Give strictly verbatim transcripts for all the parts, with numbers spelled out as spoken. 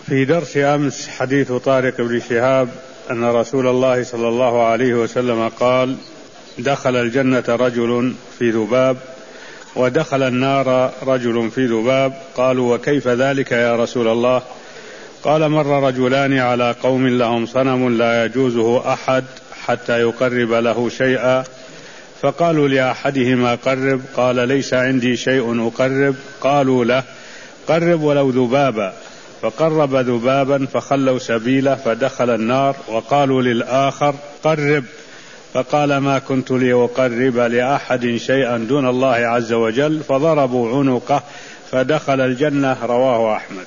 في درس أمس حديث طارق بن شهاب أن رسول الله صلى الله عليه وسلم قال: دخل الجنة رجل في ذباب ودخل النار رجل في ذباب. قالوا: وكيف ذلك يا رسول الله؟ قال: مر رجلان على قوم لهم صنم لا يجوزه أحد حتى يقرب له شيئا، فقالوا لأحدهما: قرب. قال: ليس عندي شيء أقرب. قالوا له: قرب ولو ذبابا. فقرب ذبابا فخلوا سبيله فدخل النار. وقالوا للآخر: قرب. فقال: ما كنت لأقرب لأحد شيئا دون الله عز وجل. فضربوا عنقه فدخل الجنة. رواه أحمد.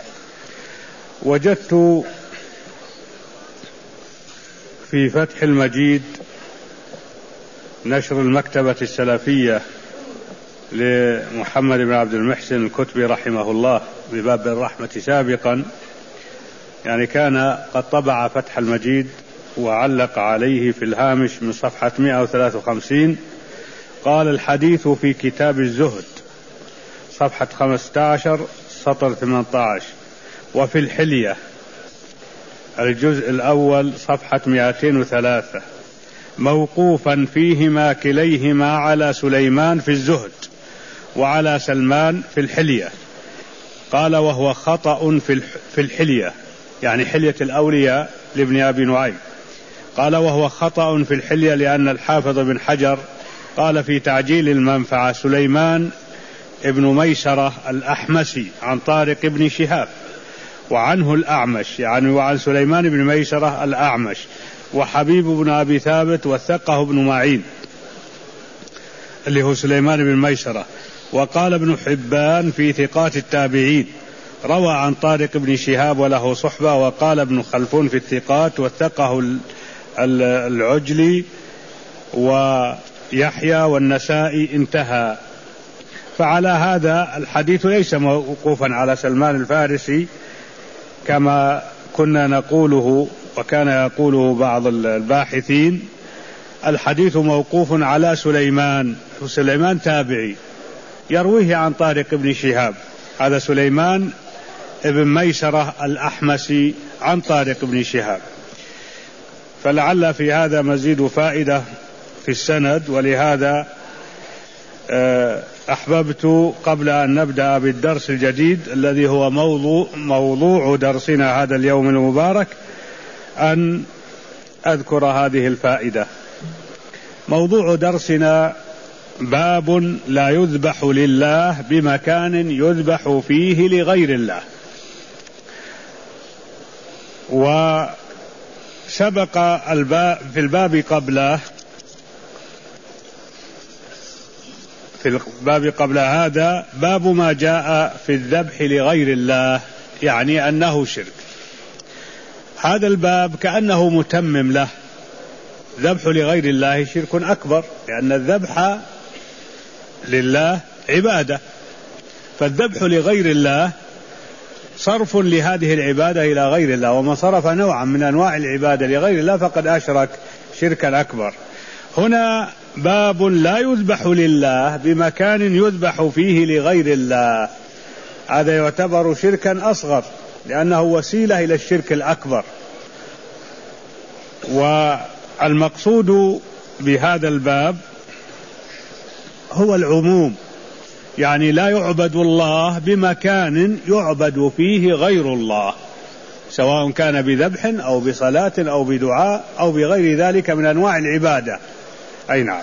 وجدت في فتح المجيد نشر المكتبة السلفية لمحمد بن عبد المحسن الكتبي رحمه الله بباب الرحمة سابقا، يعني كان قد طبع فتح المجيد وعلق عليه في الهامش من صفحة مئة وثلاثة وخمسين. قال: الحديث في كتاب الزهد صفحة خمسة عشر سطر ثمانية عشر، وفي الحلية الجزء الأول صفحة مئتين وثلاثة، موقوفا فيهما كليهما على سليمان في الزهد وعلى سلمان في الحلية. قال: وهو خطأ في الحلية، يعني حلية الأولياء لابن أبي نعيم. قال: وهو خطأ في الحلية لأن الحافظ بن حجر قال في تعجيل المنفعة: سليمان ابن ميسرة الأحمسي عن طارق بن شهاب، وعنه الأعمش، يعني وعن سليمان بن ميسرة الأعمش، وحبيب بن أبي ثابت وثقه ابن معين اللي هو سليمان بن ميسرة. وقال ابن حبان في ثقات التابعين روى عن طارق بن شهاب وله صحبة. وقال ابن خلفون في الثقات وثقه العجلي ويحيى والنسائي. انتهى. فعلى هذا الحديث ليس موقوفا على سلمان الفارسي كما كنا نقوله وكان يقوله بعض الباحثين. الحديث موقوف على سليمان، وسليمان تابعي يرويه عن طارق بن شهاب. هذا سليمان ابن ميسرة الأحمسي عن طارق بن شهاب. فلعل في هذا مزيد فائدة في السند، ولهذا أحببت قبل أن نبدأ بالدرس الجديد الذي هو موضوع, موضوع درسنا هذا اليوم المبارك أن أذكر هذه الفائدة. موضوع درسنا: باب لا يذبح لله بمكان يذبح فيه لغير الله. وسبق الباب في الباب قبله في الباب قبل هذا باب ما جاء في الذبح لغير الله، يعني أنه شرك. هذا الباب كأنه متمم له. ذبح لغير الله شرك أكبر، لأن الذبح لله عبادة، فالذبح لغير الله صرف لهذه العبادة إلى غير الله، ومن صرف نوعا من أنواع العبادة لغير الله فقد أشرك شركا أكبر. هنا باب لا يذبح لله بمكان يذبح فيه لغير الله، هذا يعتبر شركا أصغر لأنه وسيلة إلى الشرك الأكبر. والمقصود بهذا الباب هو العموم، يعني لا يعبد الله بمكان يعبد فيه غير الله، سواء كان بذبح أو بصلاة أو بدعاء أو بغير ذلك من أنواع العبادة. أي نعم.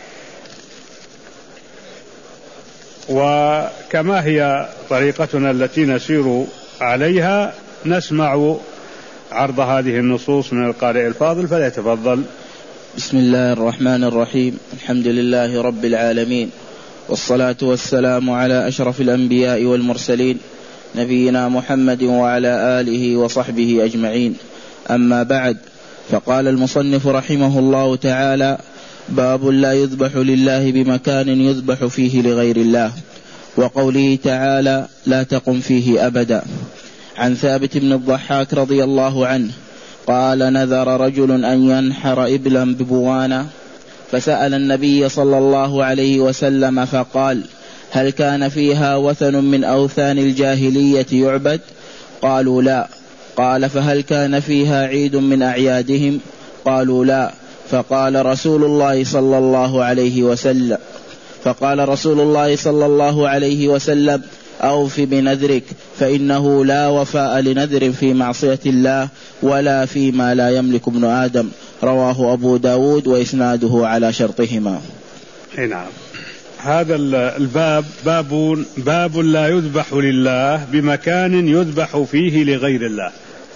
وكما هي طريقتنا التي نسير عليها نسمع عرض هذه النصوص من القارئ الفاضل، فليتفضل. بسم الله الرحمن الرحيم. الحمد لله رب العالمين، والصلاة والسلام على أشرف الأنبياء والمرسلين نبينا محمد وعلى آله وصحبه أجمعين. أما بعد، فقال المصنف رحمه الله تعالى: باب لا يذبح لله بمكان يذبح فيه لغير الله. وقوله تعالى: لا تقم فيه أبدا. عن ثابت بن الضحاك رضي الله عنه قال: نذر رجل أن ينحر إبلا ببوانة، فسأل النبي صلى الله عليه وسلم فقال: هل كان فيها وثن من أوثان الجاهلية يعبد؟ قالوا لا. قال فهل كان فيها عيد من أعيادهم؟ قالوا لا. فقال رسول الله صلى الله عليه وسلم فقال رسول الله صلى الله عليه وسلم أوف بنذرك فإنه لا وفاء لنذر في معصية الله ولا فيما لا يملك ابن آدم. رواه أبو داود وإسناده على شرطهما. نعم. هذا الباب باب, باب لا يذبح لله بمكان يذبح فيه لغير الله.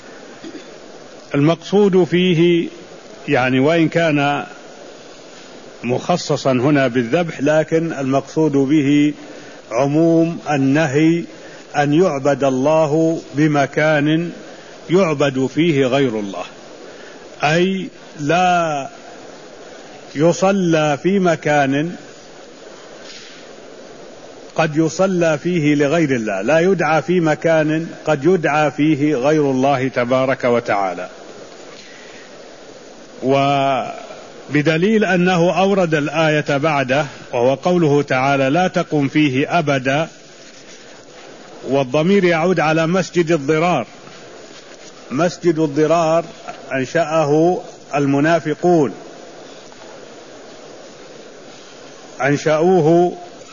المقصود فيه يعني وإن كان مخصصا هنا بالذبح، لكن المقصود به عموم النهي أن يعبد الله بمكان يعبد فيه غير الله، أي لا يصلى في مكان قد يصلى فيه لغير الله، لا يدعى في مكان قد يدعى فيه غير الله تبارك وتعالى. وبدليل أنه أورد الآية بعده وهو قوله تعالى لا تقم فيه أبدا، والضمير يعود على مسجد الضرار. مسجد الضرار أنشأه المنافقون، أنشأوه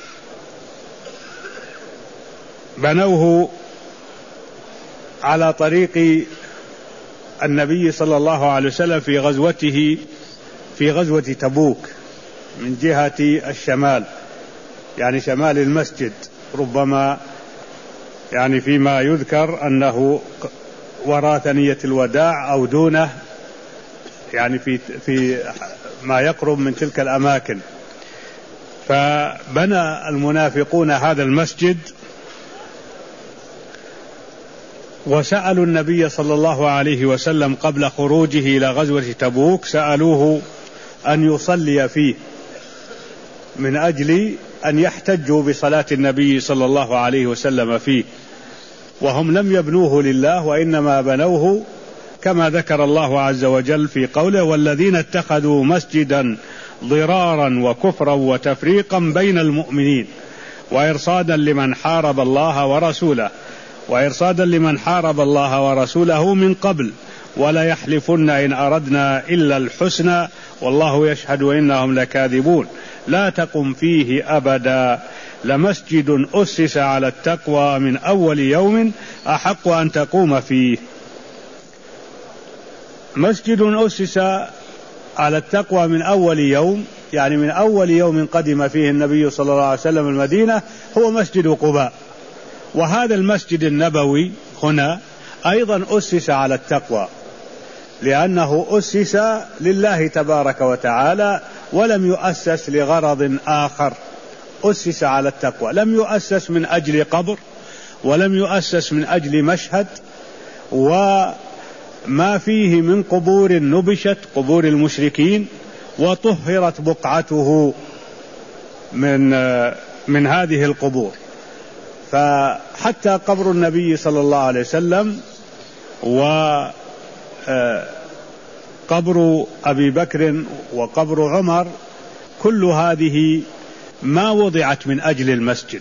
بنوه على طريق النبي صلى الله عليه وسلم في غزوته في غزوة تبوك من جهة الشمال، يعني شمال المسجد، ربما يعني فيما يذكر أنه وراء ثنية الوداع أو دونه، يعني في في ما يقرب من تلك الأماكن. فبنى المنافقون هذا المسجد وسألوا النبي صلى الله عليه وسلم قبل خروجه إلى غزوة تبوك، سألوه أن يصلي فيه من أجل أن يحتجوا بصلاة النبي صلى الله عليه وسلم فيه، وهم لم يبنوه لله وإنما بنوه كما ذكر الله عز وجل في قوله والذين اتخذوا مسجدا ضرارا وكفرا وتفريقا بين المؤمنين وإرصادا لمن حارب الله ورسوله وإرصادا لمن حارب الله ورسوله من قبل ولا يحلفن إن أردنا إلا الحسنى والله يشهد إنهم لكاذبون لا تقم فيه أبدا لمسجد أسس على التقوى من أول يوم أحق أن تقوم فيه. مسجد أسس على التقوى من أول يوم، يعني من أول يوم قدم فيه النبي صلى الله عليه وسلم المدينة هو مسجد قباء. وهذا المسجد النبوي هنا أيضا أسس على التقوى، لأنه أسس لله تبارك وتعالى ولم يؤسس لغرض آخر، أسس على التقوى، لم يؤسس من أجل قبر ولم يؤسس من أجل مشهد، وما فيه من قبور نبشت قبور المشركين وطهرت بقعته من من هذه القبور. فحتى قبر النبي صلى الله عليه وسلم وقبر أبي بكر وقبر عمر كل هذه ما وضعت من أجل المسجد.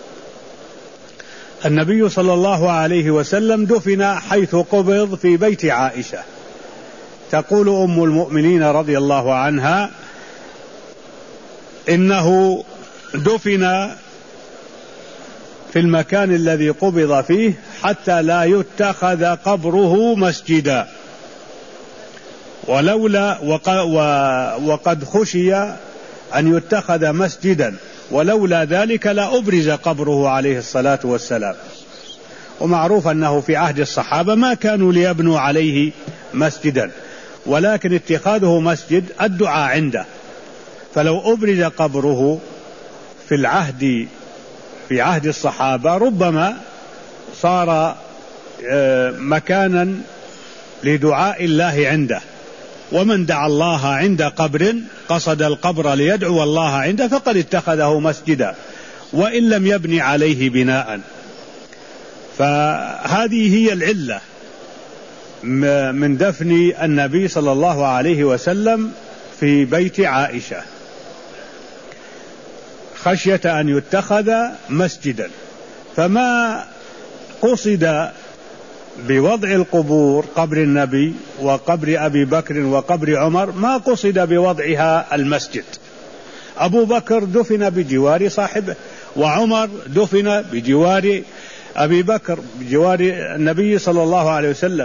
النبي صلى الله عليه وسلم دفن حيث قبض في بيت عائشة. تقول أم المؤمنين رضي الله عنها إنه دفن في المكان الذي قبض فيه حتى لا يتخذ قبره مسجدا، ولولا وقد خشي أن يتخذ مسجدا ولولا ذلك لا أبرز قبره عليه الصلاة والسلام. ومعروف أنه في عهد الصحابة ما كانوا ليبنوا عليه مسجدا، ولكن اتخاذه مسجد الدعاء عنده، فلو أبرز قبره في العهد في عهد الصحابة ربما صار مكانا لدعاء الله عنده، ومن دعا الله عند قبر قصد القبر ليدعو الله عنده فقد اتخذه مسجدا وإن لم يبني عليه بناء. فهذه هي العلة من دفن النبي صلى الله عليه وسلم في بيت عائشة، خشية أن يتخذ مسجدا. فما قصد بوضع القبور قبر النبي وقبر أبي بكر وقبر عمر ما قصد بوضعها المسجد. أبو بكر دفن بجوار صاحبه، وعمر دفن بجوار أبي بكر بجوار النبي صلى الله عليه وسلم،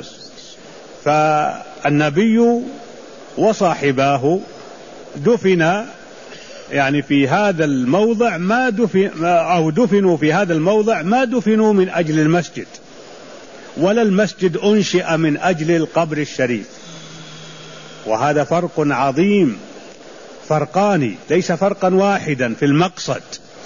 فالنبي وصاحباه دفن يعني في هذا الموضع ما دفن أو دفنوا في هذا الموضع ما دفنوا من أجل المسجد، ولا المسجد أنشئ من أجل القبر الشريف. وهذا فرق عظيم، فرقان ليس فرقا واحدا في المقصد.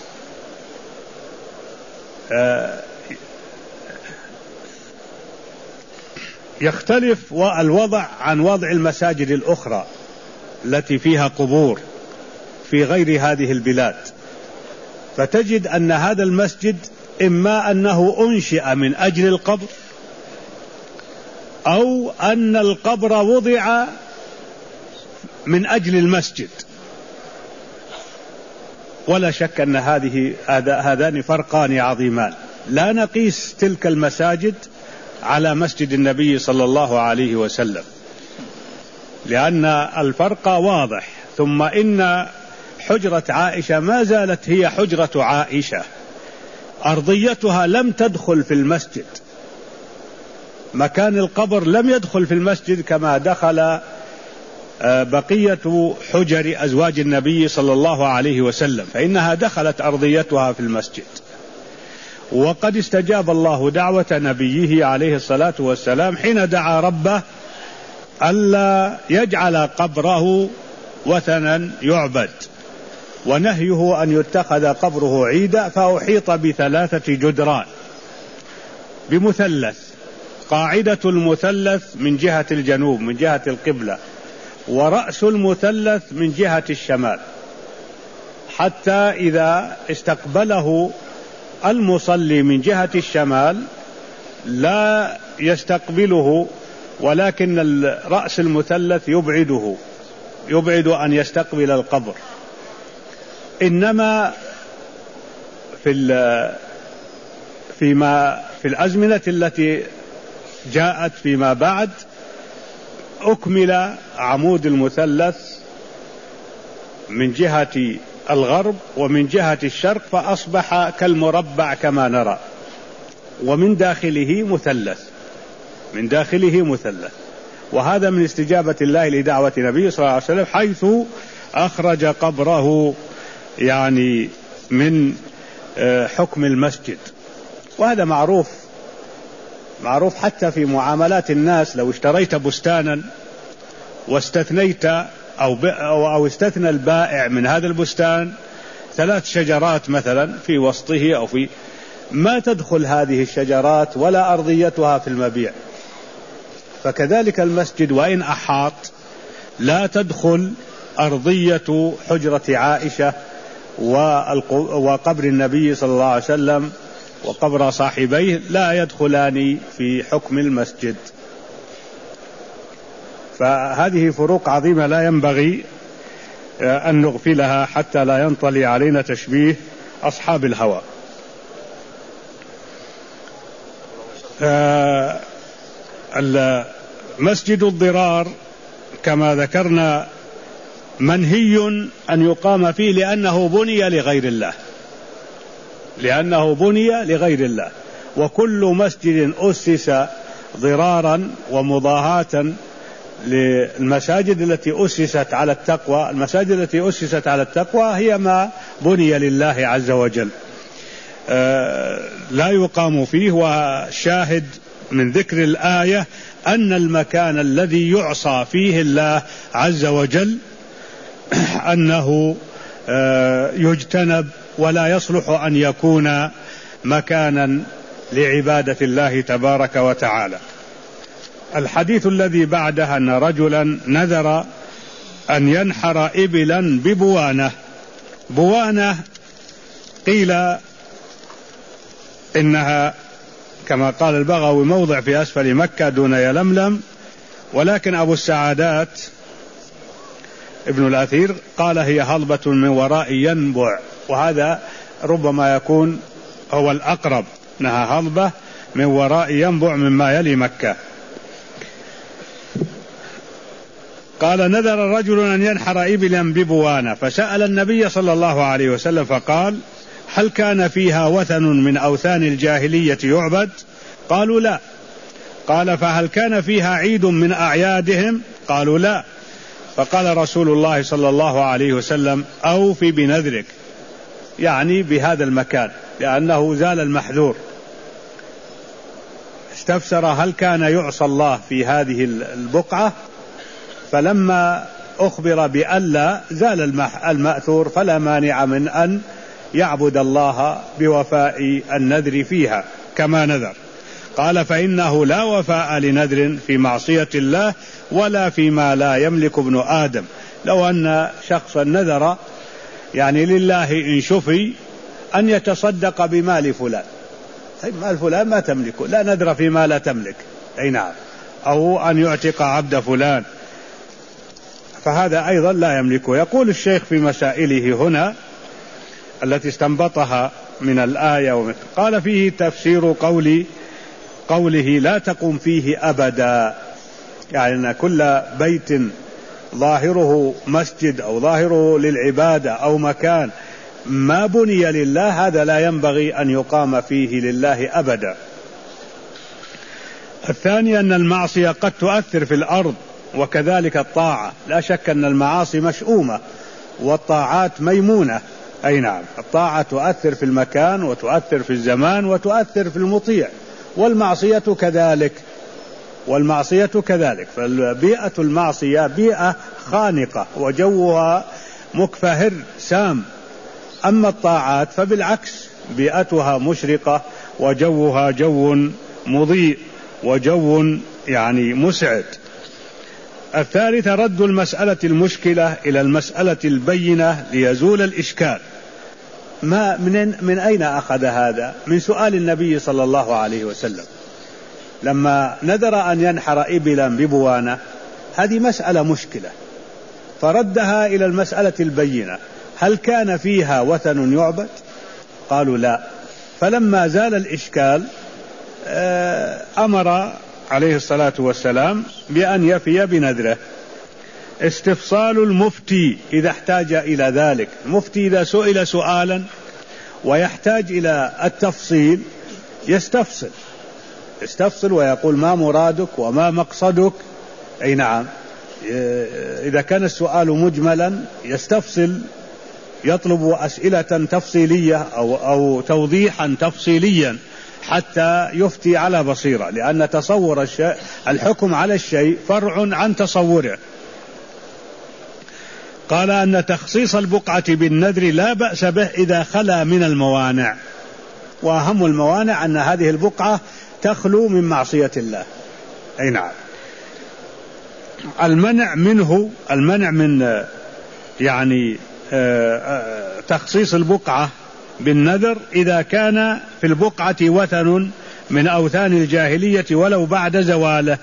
يختلف الوضع عن وضع المساجد الأخرى التي فيها قبور في غير هذه البلاد، فتجد أن هذا المسجد إما أنه أنشئ من أجل القبر، أو أن القبر وضع من أجل المسجد. ولا شك أن هذه هذان فرقان عظيمان. لا نقيس تلك المساجد على مسجد النبي صلى الله عليه وسلم، لأن الفرق واضح. ثم إن حجرة عائشة ما زالت هي حجرة عائشة، أرضيتها لم تدخل في المسجد، مكان القبر لم يدخل في المسجد كما دخل بقية حجر أزواج النبي صلى الله عليه وسلم، فإنها دخلت أرضيتها في المسجد. وقد استجاب الله دعوة نبيه عليه الصلاة والسلام حين دعا ربه ألا يجعل قبره وثنا يعبد، ونهيه أن يتخذ قبره عيدا، فأحيط بثلاثة جدران بمثلث، قاعدة المثلث من جهة الجنوب من جهة القبلة، ورأس المثلث من جهة الشمال، حتى إذا استقبله المصلي من جهة الشمال لا يستقبله، ولكن رأس المثلث يبعده يبعد أن يستقبل القبر. إنما في فيما في الأزمنة التي جاءت فيما بعد أكمل عمود المثلث من جهة الغرب ومن جهة الشرق، فأصبح كالمربع كما نرى، ومن داخله مثلث من داخله مثلث وهذا من استجابة الله لدعوة النبي صلى الله عليه وسلم، حيث أخرج قبره يعني من حكم المسجد. وهذا معروف معروف حتى في معاملات الناس. لو اشتريت بستانا واستثنيت أو, أو استثنى البائع من هذا البستان ثلاث شجرات مثلا في وسطه أو في ما تدخل هذه الشجرات ولا أرضيتها في المبيع. فكذلك المسجد وإن أحاط لا تدخل أرضية حجرة عائشة وقبر النبي صلى الله عليه وسلم وقبر صاحبيه لا يدخلان في حكم المسجد. فهذه فروق عظيمة لا ينبغي أن نغفلها حتى لا ينطلي علينا تشبيه أصحاب الهوى. مسجد الضرار كما ذكرنا منهي أن يقام فيه لأنه بني لغير الله لأنه بني لغير الله وكل مسجد أسس ضرارا ومضاهاة للمساجد التي أسست على التقوى. المساجد التي أسست على التقوى هي ما بني لله عز وجل، لا يقام فيه. وشاهد من ذكر الآية أن المكان الذي يعصى فيه الله عز وجل أنه يجتنب ولا يصلح أن يكون مكانا لعبادة الله تبارك وتعالى. الحديث الذي بعده أن رجلا نذر أن ينحر إبلا ببوانة. بوانة قيل إنها كما قال البغوي موضع في أسفل مكة دون يلملم، ولكن أبو السعادات ابن الأثير قال هي هضبة من وراء ينبع، وهذا ربما يكون هو الأقرب، أنها هضبة من وراء ينبع مما يلي مكة. قال نذر رجل أن ينحر إبلا ببوانة فسأل النبي صلى الله عليه وسلم فقال هل كان فيها وثن من أوثان الجاهلية يعبد؟ قالوا لا. قال فهل كان فيها عيد من أعيادهم؟ قالوا لا. فقال رسول الله صلى الله عليه وسلم أوف بنذرك، يعني بهذا المكان، لأنه زال المحذور. استفسر هل كان يعصى الله في هذه البقعة، فلما أخبر بألا زال المأثور فلا مانع من أن يعبد الله بوفاء النذر فيها كما نذر. قال فإنه لا وفاء لنذر في معصية الله ولا فيما لا يملك ابن آدم. لو أن شخصا نذر يعني لله إن شفي أن يتصدق بمال فلان، مال فلان ما تملكه، لا نذر فيما لا تملك، أي نعم، أو أن يعتق عبد فلان، فهذا أيضا لا يملكه. يقول الشيخ في مسائله هنا التي استنبطها من الآية، قال فيه تفسير قولي قوله لا تقم فيه أبدا، يعني أن كل بيت ظاهره مسجد أو ظاهره للعبادة أو مكان ما بني لله هذا لا ينبغي أن يقام فيه لله أبدا. الثاني أن المعصية قد تؤثر في الأرض وكذلك الطاعة، لا شك أن المعاصي مشؤومة والطاعات ميمونة، أي نعم، الطاعة تؤثر في المكان وتؤثر في الزمان وتؤثر في المطيع، والمعصية كذلك والمعصية كذلك فالبيئة المعصية بيئة خانقة وجوها مكفهر سام، أما الطاعات فبالعكس بيئتها مشرقة وجوها جو مضيء وجو يعني مسعد. الثالث رد المسألة المشكلة إلى المسألة البينة ليزول الإشكال. ما من, من أين أخذ هذا؟ من سؤال النبي صلى الله عليه وسلم لما نذر أن ينحر إبلا ببوانة، هذه مسألة مشكلة فردها إلى المسألة البينة، هل كان فيها وثن يعبد؟ قالوا لا. فلما زال الإشكال أمر عليه الصلاة والسلام بأن يفي بنذره. استفصال المفتي إذا احتاج إلى ذلك، المفتي إذا سئل سؤالا ويحتاج إلى التفصيل يستفصل يستفصل ويقول ما مرادك وما مقصدك، أي نعم، إذا كان السؤال مجملا يستفصل، يطلب أسئلة تفصيلية أو, أو توضيحا تفصيليا حتى يفتي على بصيرة، لأن تصور الشيء الحكم على الشيء فرع عن تصوره. قال أن تخصيص البقعة بالنذر لا بأس به إذا خلا من الموانع، وأهم الموانع أن هذه البقعة تخلو من معصية الله، أي نعم. المنع منه المنع من يعني تخصيص البقعة بالنذر إذا كان في البقعة وثن من أوثان الجاهلية ولو بعد زواله.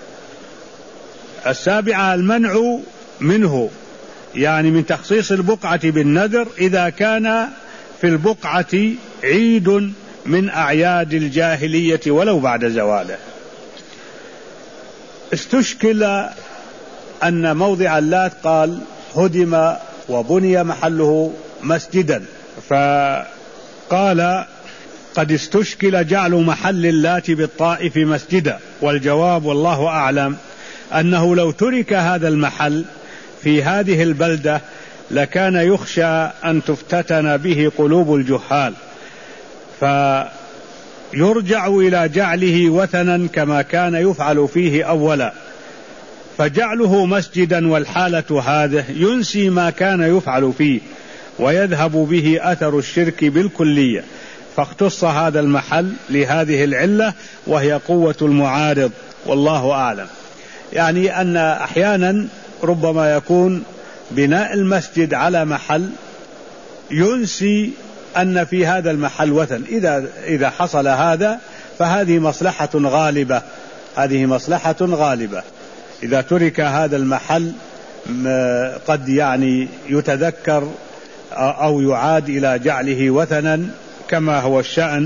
السابعة المنع منه يعني من تخصيص البقعة بالنذر إذا كان في البقعة عيد من أعياد الجاهلية ولو بعد زواله. استشكل أن موضع اللات قال هدم وبني محله مسجدا، فقال قد استشكل جعل محل اللات بالطائف مسجدا، والجواب والله أعلم أنه لو ترك هذا المحل في هذه البلدة لكان يخشى أن تفتتن به قلوب الجهال، فيرجع إلى جعله وثنا كما كان يفعل فيه أولا، فجعله مسجدا والحالة هذه ينسي ما كان يفعل فيه ويذهب به أثر الشرك بالكلية، فاختص هذا المحل لهذه العلة وهي قوة المعارض، والله أعلم. يعني أن أحيانا ربما يكون بناء المسجد على محل ينسي أن في هذا المحل وثن، إذا, إذا حصل هذا فهذه مصلحة غالبة هذه مصلحة غالبة إذا ترك هذا المحل قد يعني يتذكر أو يعاد إلى جعله وثنا كما هو الشأن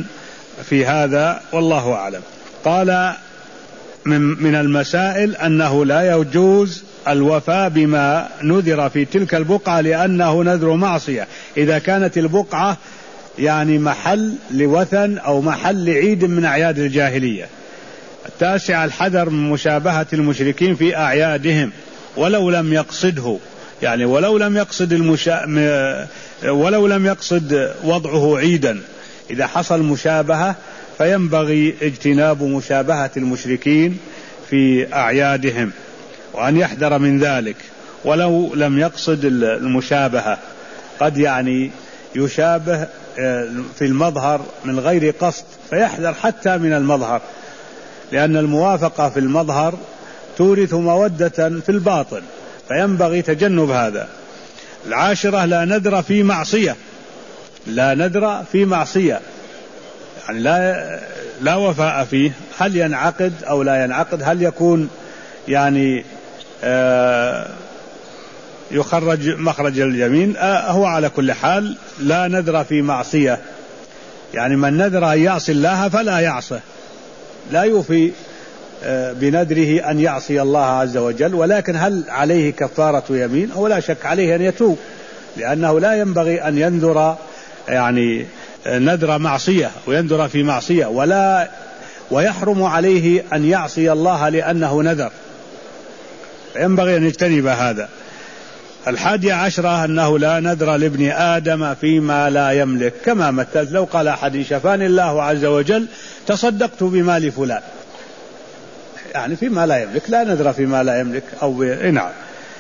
في هذا والله أعلم. قال من, من المسائل أنه لا يجوز الوفاء بما نذر في تلك البقعة لأنه نذر معصية إذا كانت البقعة يعني محل لوثن أو محل لعيد من أعياد الجاهلية. التاسع الحذر من مشابهة المشركين في أعيادهم ولو لم يقصده، يعني ولو لم يقصد المشا... ولو لم يقصد وضعه عيدا، إذا حصل مشابهة فينبغي اجتناب مشابهة المشركين في أعيادهم وأن يحذر من ذلك ولو لم يقصد المشابهة. قد يعني يشابه في المظهر من غير قصد فيحذر حتى من المظهر، لأن الموافقة في المظهر تورث مودة في الباطن، فينبغي تجنب هذا. العاشرة لا نذر في معصية، لا نذر في معصية يعني لا, لا وفاء فيه. هل ينعقد أو لا ينعقد؟ هل يكون يعني آه يخرج مخرج اليمين؟ آه هو على كل حال لا نذر في معصية، يعني من نذر أن يعصي الله فلا يعصه، لا يوفي آه بنذره أن يعصي الله عز وجل. ولكن هل عليه كفارة يمين؟ أو لا شك عليه أن يتوب، لأنه لا ينبغي أن ينذر يعني نذر معصية وينذر في معصية، ولا ويحرم عليه أن يعصي الله لأنه نذر، ينبغي أن يجتنب هذا. الحادي عشرة أنه لا نذر لابن آدم فيما لا يملك، كما مثلت لو قال أحد شفاني الله عز وجل تصدقت بمال فلان، يعني فيما لا يملك، لا نذر فيما لا يملك أو نعم.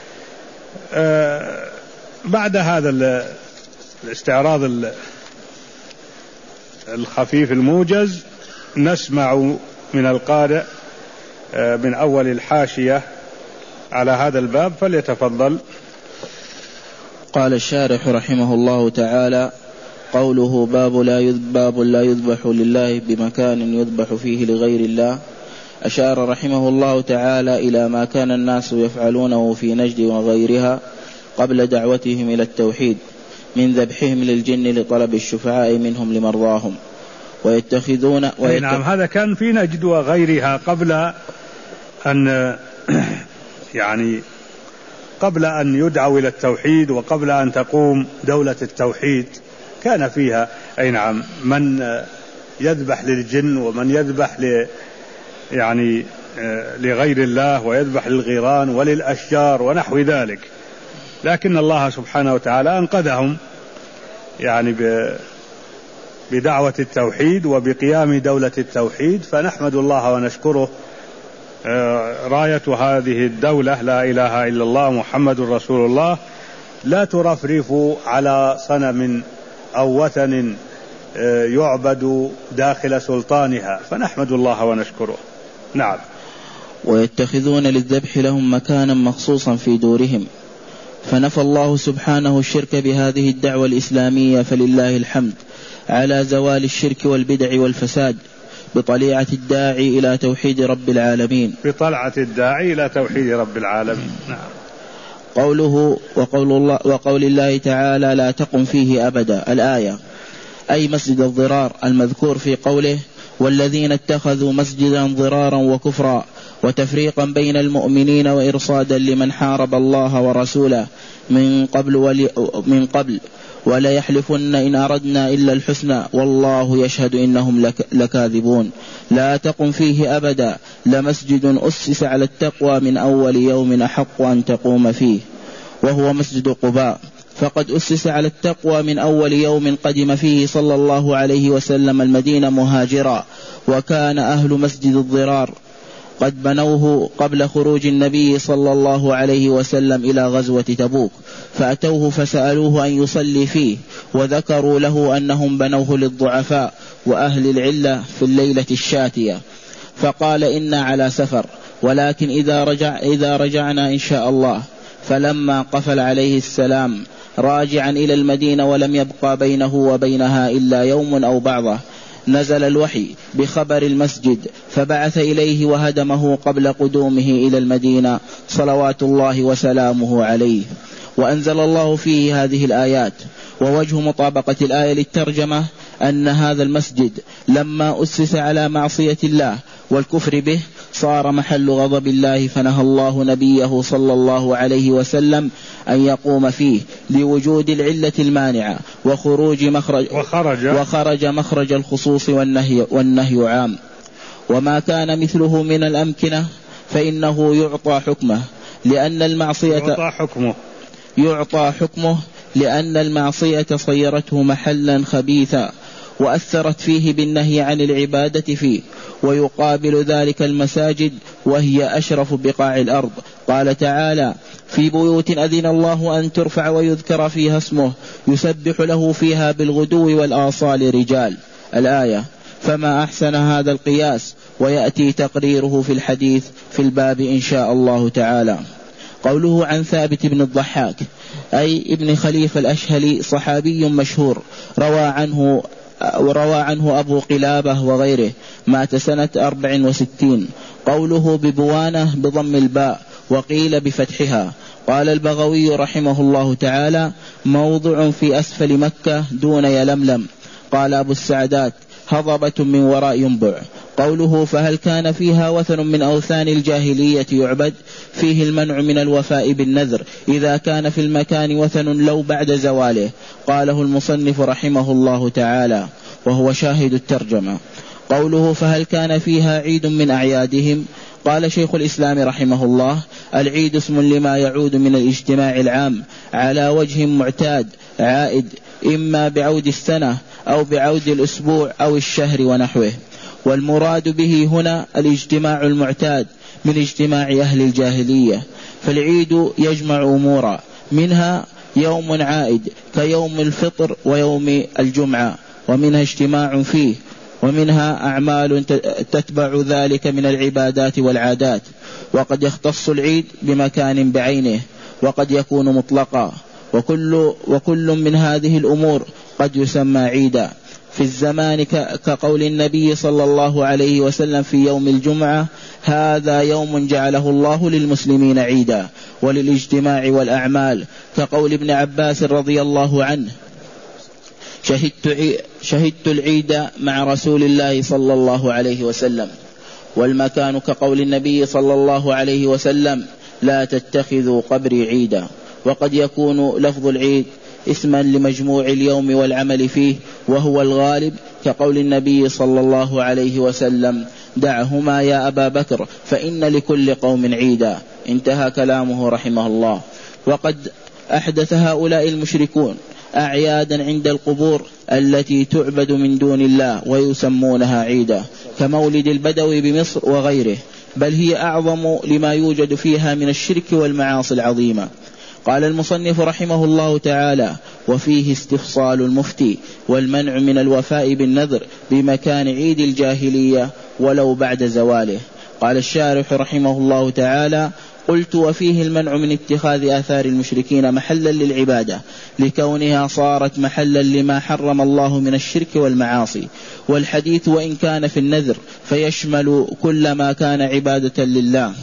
آه بعد هذا الاستعراض الخفيف الموجز نسمع من القارئ من أول الحاشية على هذا الباب، فليتفضل. قال الشارح رحمه الله تعالى: قوله باب لا باب لا يذبح لله بمكان يذبح فيه لغير الله، أشار رحمه الله تعالى إلى ما كان الناس يفعلونه في نجد وغيرها قبل دعوتهم إلى التوحيد من ذبحهم للجن لطلب الشفعاء منهم لمرضاهم، ويتخذون ويتخ... نعم هذا كان في نجد وغيرها قبل أن يعني قبل أن يدعوا إلى التوحيد وقبل أن تقوم دولة التوحيد كان فيها أي نعم من يذبح للجن ومن يذبح ل يعني لغير الله ويذبح للغيران وللأشجار ونحو ذلك، لكن الله سبحانه وتعالى أنقذهم يعني بدعوة التوحيد وبقيام دولة التوحيد، فنحمد الله ونشكره. راية هذه الدولة لا إله إلا الله محمد رسول الله لا ترفرف على صنم أو وثن يعبد داخل سلطانها، فنحمد الله ونشكره. نعم. ويتخذون للذبح لهم مكانا مخصوصا في دورهم، فنفى الله سبحانه الشرك بهذه الدعوة الإسلامية فلله الحمد على زوال الشرك والبدع والفساد بطليعة الداعي إلى توحيد رب العالمين بطلعة الداعي إلى توحيد رب العالمين. نعم. قوله وقول الله, وقول الله تعالى لا تقم فيه أبدا الآية، أي مسجد الضرار المذكور في قوله والذين اتخذوا مسجدا ضرارا وكفرا وتفريقا بين المؤمنين وإرصادا لمن حارب الله ورسوله من قبل, ولي من قبل ولا يحلفن إن أردنا إلا الحسنى والله يشهد إنهم لك لكاذبون. لا تقم فيه أبدا لمسجد أسس على التقوى من أول يوم أحق أن تقوم فيه، وهو مسجد قباء، فقد أسس على التقوى من أول يوم قدم فيه صلى الله عليه وسلم المدينة مهاجرا، وكان أهل مسجد الضرار قد بنوه قبل خروج النبي صلى الله عليه وسلم إلى غزوة تبوك، فأتوه فسألوه أن يصلي فيه، وذكروا له أنهم بنوه للضعفاء وأهل العلة في الليلة الشاتية، فقال إنا على سفر ولكن إذا, رجع إذا رجعنا إن شاء الله. فلما قفل عليه السلام راجعا إلى المدينة ولم يبقى بينه وبينها إلا يوم أو بعضه، نزل الوحي بخبر المسجد فبعث إليه وهدمه قبل قدومه إلى المدينة صلوات الله وسلامه عليه، وأنزل الله فيه هذه الآيات. ووجه مطابقة الآية للترجمة أن هذا المسجد لما أسس على معصية الله والكفر به صار محل غضب الله، فنهى الله نبيه صلى الله عليه وسلم أن يقوم فيه لوجود العلة المانعة وخروج مخرج, وخرج, وخرج مخرج الخصوص والنهي, والنهي عام. وما كان مثله من الأمكنة فإنه يعطى حكمه لأن المعصية يعطى حكمه يعطى حكمه لأن المعصية صيرته محلا خبيثا وأثرت فيه بالنهي عن العبادة فيه، ويقابل ذلك المساجد وهي أشرف بقاع الأرض. قال تعالى: في بيوت أذن الله أن ترفع ويذكر فيها اسمه يسبح له فيها بالغدو والآصال رجال. الآية. فما أحسن هذا القياس، ويأتي تقريره في الحديث في الباب إن شاء الله تعالى. قوله عن ثابت بن الضحاك أي ابن خليفة الأشهلي صحابي مشهور روى عنه وروى عنه أبو قلابة وغيره، مات سنة أربع وستين. قوله ببوانة بضم الباء وقيل بفتحها. قال البغوي رحمه الله تعالى: موضع في أسفل مكة دون يلملم. قال أبو السعدات: هضبة من وراء ينبع. قوله فهل كان فيها وثن من أوثان الجاهلية يعبد؟ فيه المنع من الوفاء بالنذر إذا كان في المكان وثن لو بعد زواله. قاله المصنف رحمه الله تعالى وهو شاهد الترجمة. قوله فهل كان فيها عيد من أعيادهم؟ قال شيخ الإسلام رحمه الله: العيد اسم لما يعود من الاجتماع العام على وجه معتاد عائد إما بعود السنة أو بعود الأسبوع أو الشهر ونحوه. والمراد به هنا الاجتماع المعتاد من اجتماع أهل الجاهلية. فالعيد يجمع أمورا، منها يوم عائد كيوم الفطر ويوم الجمعة، ومنها اجتماع فيه، ومنها أعمال تتبع ذلك من العبادات والعادات. وقد يختص العيد بمكان بعينه، وقد يكون مطلقا، وكل, وكل من هذه الأمور قد يسمى عيدا في الزمان، كقول النبي صلى الله عليه وسلم في يوم الجمعة: هذا يوم جعله الله للمسلمين عيدا وللاجتماع والأعمال. كقول ابن عباس رضي الله عنه: شهدت, شهدت العيد مع رسول الله صلى الله عليه وسلم. والمكان كقول النبي صلى الله عليه وسلم: لا تتخذوا قبري عيدا. وقد يكون لفظ العيد اسما لمجموع اليوم والعمل فيه وهو الغالب، كقول النبي صلى الله عليه وسلم: دعهما يا أبا بكر فإن لكل قوم عيدا. انتهى كلامه رحمه الله. وقد أحدث هؤلاء المشركون أعيادا عند القبور التي تعبد من دون الله ويسمونها عيدا، كمولد البدوي بمصر وغيره، بل هي أعظم لما يوجد فيها من الشرك والمعاصي العظيمة. قال المصنف رحمه الله تعالى: وفيه استفصال المفتي والمنع من الوفاء بالنذر بمكان عيد الجاهلية ولو بعد زواله. قال الشارح رحمه الله تعالى: قلت وفيه المنع من اتخاذ آثار المشركين محلا للعبادة لكونها صارت محلا لما حرم الله من الشرك والمعاصي. والحديث وإن كان في النذر فيشمل كل ما كان عبادة لله،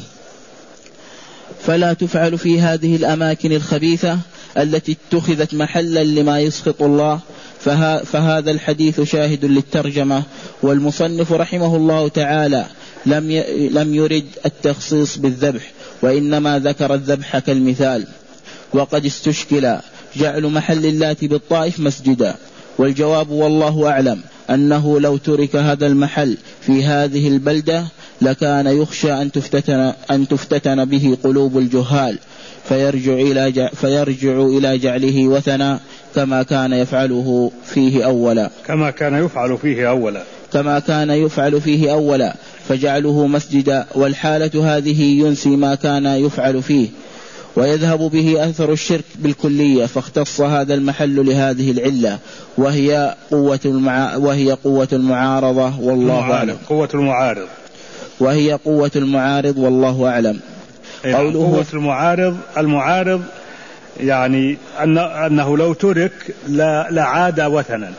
فلا تفعل في هذه الأماكن الخبيثة التي اتخذت محلا لما يسخط الله. فها فهذا الحديث شاهد للترجمة. والمصنف رحمه الله تعالى لم لم يرد التخصيص بالذبح، وإنما ذكر الذبح كالمثال. وقد استشكل جعل محل اللات بالطائف مسجدا، والجواب والله أعلم أنه لو ترك هذا المحل في هذه البلدة لكان يخشى أن تفتتن, أن تفتتن به قلوب الجهال فيرجع إلى, فيرجع إلى جعله وثنا كما كان يفعله فيه أولا كما كان يفعل فيه أولا كما كان يفعل فيه أولا فجعله مسجدا. والحالة هذه ينسي ما كان يفعل فيه ويذهب به أثر الشرك بالكلية، فاختص هذا المحل لهذه العلة وهي قوة, المع... وهي قوة المعارضة والله أعلم. قوة المعارض وهي قوة المعارض والله أعلم. قوله قوة المعارض المعارض يعني أن أنه لو ترك لعاد وثنا،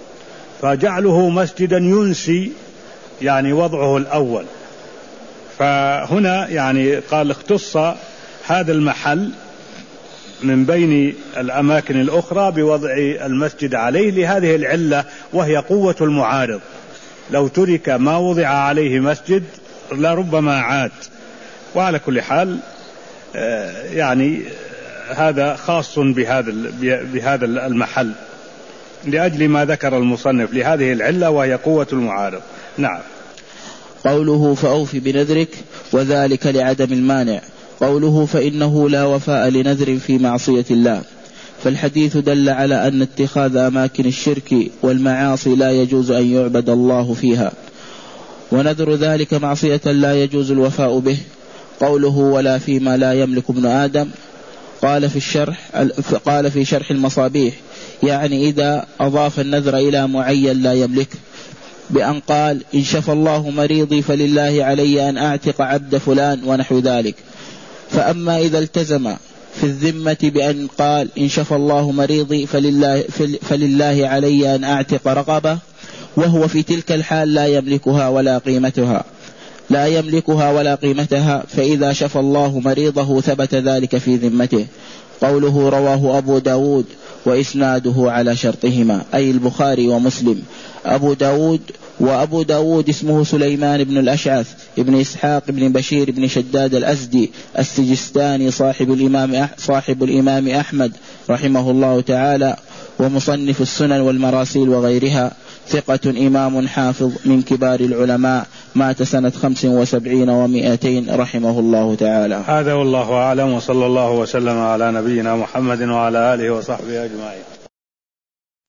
فجعله مسجدا ينسي يعني وضعه الأول. فهنا يعني قال اختص هذا المحل من بين الأماكن الأخرى بوضع المسجد عليه لهذه العلة، وهي قوة المعارض. لو ترك ما وضع عليه مسجد لربما عاد. وعلى كل حال يعني هذا خاص بهذا بهذا المحل لأجل ما ذكر المصنف لهذه العلة وهي قوة المعارض. نعم. قوله فأوف بنذرك وذلك لعدم المانع. قوله فإنه لا وفاء لنذر في معصية الله. فالحديث دل على أن اتخاذ أماكن الشرك والمعاصي لا يجوز أن يعبد الله فيها، ونذر ذلك معصية لا يجوز الوفاء به. قوله ولا فيما لا يملك ابن آدم قال في الشرح قال في شرح المصابيح يعني إذا أضاف النذر إلى معين لا يملكه، بأن قال إن شفى الله مريضي فلله علي أن أعتق عبد فلان ونحو ذلك. فأما إذا التزم في الذمة بأن قال إن شفى الله مريضي فلله, فلله علي أن أعتق رقبة، وهو في تلك الحال لا يملكها ولا قيمتها لا يملكها ولا قيمتها فإذا شفى الله مريضه ثبت ذلك في ذمته. قوله رواه أبو داود وإسناده على شرطهما، أي البخاري ومسلم. أبو داود وأبو داود اسمه سليمان بن الأشعث ابن إسحاق بن بشير بن شداد الأزدي السجستاني صاحب الإمام, صاحب الإمام أحمد رحمه الله تعالى ومصنف السنن والمراسيل وغيرها، ثقة إمام حافظ من كبار العلماء، مات سنة خمس وسبعين ومائتين رحمه الله تعالى. هذا والله أعلم، وصلى الله وسلم على نبينا محمد وعلى آله وصحبه أجمعين.